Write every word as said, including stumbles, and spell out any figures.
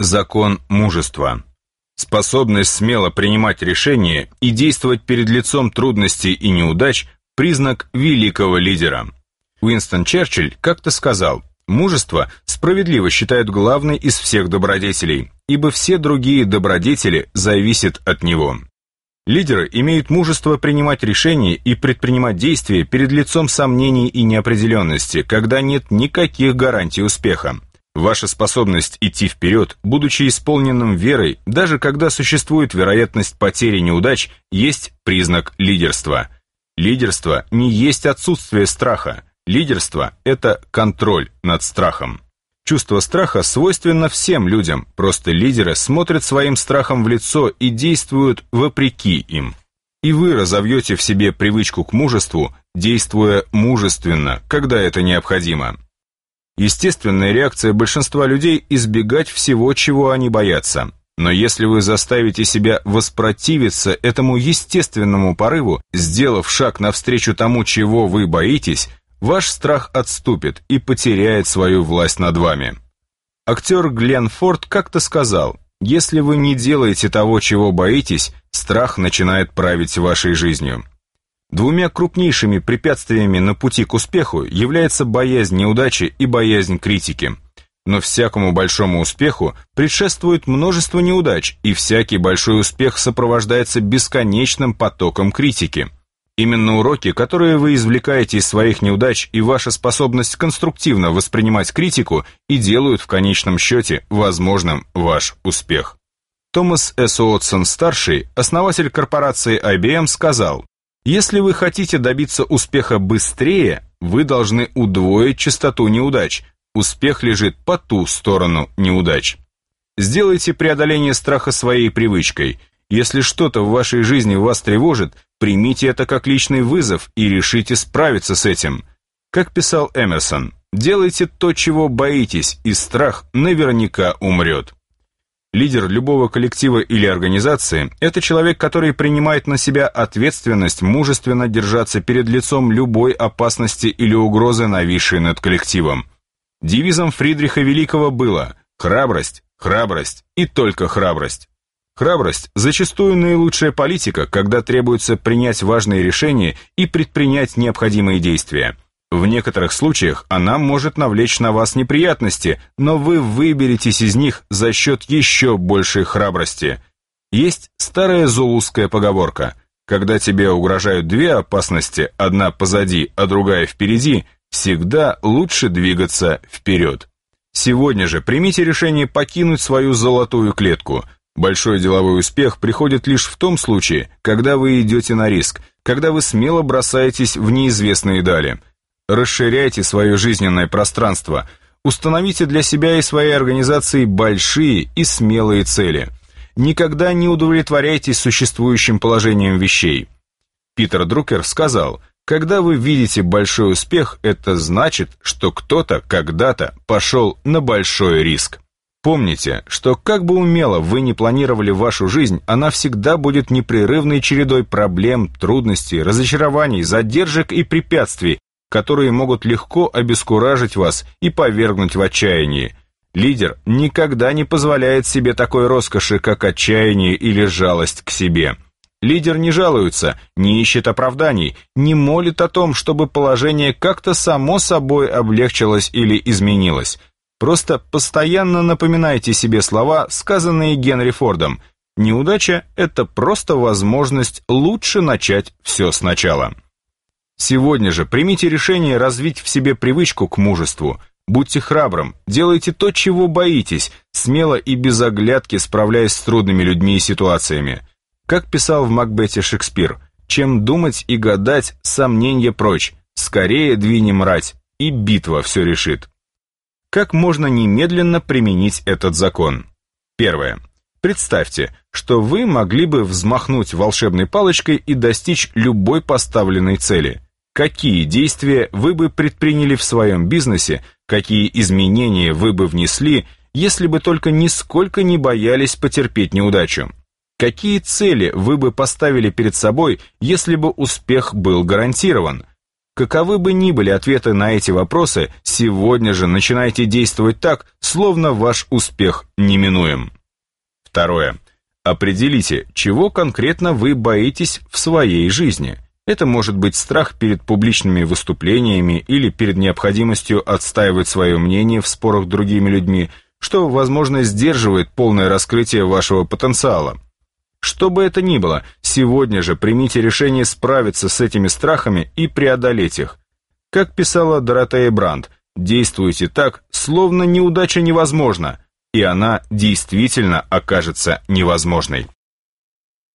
Закон мужества. Способность смело принимать решения и действовать перед лицом трудностей и неудач – признак великого лидера. Уинстон Черчилль как-то сказал: «Мужество справедливо считают главной из всех добродетелей, ибо все другие добродетели зависят от него». Лидеры имеют мужество принимать решения и предпринимать действия перед лицом сомнений и неопределенности, когда нет никаких гарантий успеха. Ваша способность идти вперед, будучи исполненным верой, даже когда существует вероятность потери неудач, есть признак лидерства. Лидерство не есть отсутствие страха. Лидерство – это контроль над страхом. Чувство страха свойственно всем людям, просто лидеры смотрят своим страхом в лицо и действуют вопреки им. И вы разовьете в себе привычку к мужеству, действуя мужественно, когда это необходимо. Естественная реакция большинства людей – избегать всего, чего они боятся. Но если вы заставите себя воспротивиться этому естественному порыву, сделав шаг навстречу тому, чего вы боитесь, ваш страх отступит и потеряет свою власть над вами. Актер Гленн Форд как-то сказал: «Если вы не делаете того, чего боитесь, страх начинает править вашей жизнью». Двумя крупнейшими препятствиями на пути к успеху является боязнь неудачи и боязнь критики. Но всякому большому успеху предшествует множество неудач, и всякий большой успех сопровождается бесконечным потоком критики. Именно уроки, которые вы извлекаете из своих неудач, и ваша способность конструктивно воспринимать критику, и делают в конечном счете возможным ваш успех. Томас С. Уотсон-старший, основатель корпорации ай би эм, сказал: «Если вы хотите добиться успеха быстрее, вы должны удвоить частоту неудач. Успех лежит по ту сторону неудач». Сделайте преодоление страха своей привычкой. Если что-то в вашей жизни вас тревожит, примите это как личный вызов и решите справиться с этим. Как писал Эмерсон: «Делайте то, чего боитесь, и страх наверняка умрет». Лидер любого коллектива или организации – это человек, который принимает на себя ответственность мужественно держаться перед лицом любой опасности или угрозы, нависшей над коллективом. Девизом Фридриха Великого было «храбрость, храбрость и только храбрость». Храбрость – зачастую наилучшая политика, когда требуется принять важные решения и предпринять необходимые действия. В некоторых случаях она может навлечь на вас неприятности, но вы выберетесь из них за счет еще большей храбрости. Есть старая зулусская поговорка: когда тебе угрожают две опасности, одна позади, а другая впереди, всегда лучше двигаться вперед. Сегодня же примите решение покинуть свою золотую клетку. Большой деловой успех приходит лишь в том случае, когда вы идете на риск, когда вы смело бросаетесь в неизвестные дали. Расширяйте свое жизненное пространство, установите для себя и своей организации большие и смелые цели. Никогда не удовлетворяйтесь существующим положением вещей. Питер Друкер сказал: «Когда вы видите большой успех, это значит, что кто-то когда-то пошел на большой риск». Помните, что как бы умело вы ни планировали вашу жизнь, она всегда будет непрерывной чередой проблем, трудностей, разочарований, задержек и препятствий, которые могут легко обескуражить вас и повергнуть в отчаяние. Лидер никогда не позволяет себе такой роскоши, как отчаяние или жалость к себе. Лидер не жалуется, не ищет оправданий, не молит о том, чтобы положение как-то само собой облегчилось или изменилось. Просто постоянно напоминайте себе слова, сказанные Генри Фордом: «Неудача – это просто возможность лучше начать все сначала». Сегодня же примите решение развить в себе привычку к мужеству. Будьте храбрым, делайте то, чего боитесь, смело и без оглядки справляясь с трудными людьми и ситуациями. Как писал в Макбете Шекспир: «Чем думать и гадать, сомненья прочь, скорее двинем рать, и битва все решит». Как можно немедленно применить этот закон? Первое. Представьте, что вы могли бы взмахнуть волшебной палочкой и достичь любой поставленной цели. Какие действия вы бы предприняли в своем бизнесе, какие изменения вы бы внесли, если бы только нисколько не боялись потерпеть неудачу? Какие цели вы бы поставили перед собой, если бы успех был гарантирован? Каковы бы ни были ответы на эти вопросы, сегодня же начинайте действовать так, словно ваш успех неминуем. Второе. Определите, чего конкретно вы боитесь в своей жизни. Это может быть страх перед публичными выступлениями или перед необходимостью отстаивать свое мнение в спорах с другими людьми, что, возможно, сдерживает полное раскрытие вашего потенциала. Что бы это ни было, сегодня же примите решение справиться с этими страхами и преодолеть их. Как писала Доротея Бранд, действуйте так, словно неудача невозможна, и она действительно окажется невозможной.